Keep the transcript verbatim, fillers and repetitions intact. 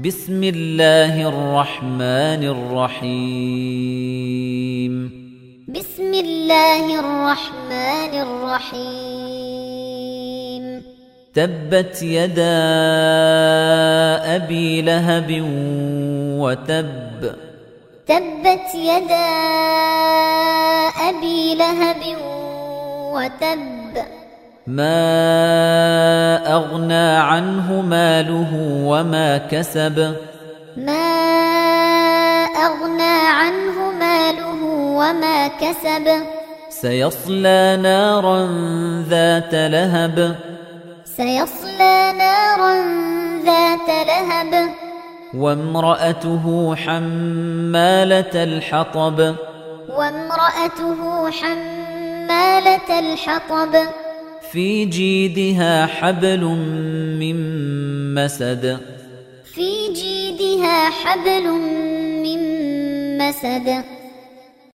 بسم الله الرحمن الرحيم بسم الله الرحمن الرحيم تبت يدا أبي لهب وتب تبت يدا أبي لهب وتب ما أغنى عنه ماله وما كسب ما أغنى عنه ماله وما كسب سيصلى نارا ذات لهب سيصلى نارا ذات لهب وامرأته حمالة الحطب وامرأته حمالة الحطب في جيدها حبل من مسد في جيدها حبل من مسد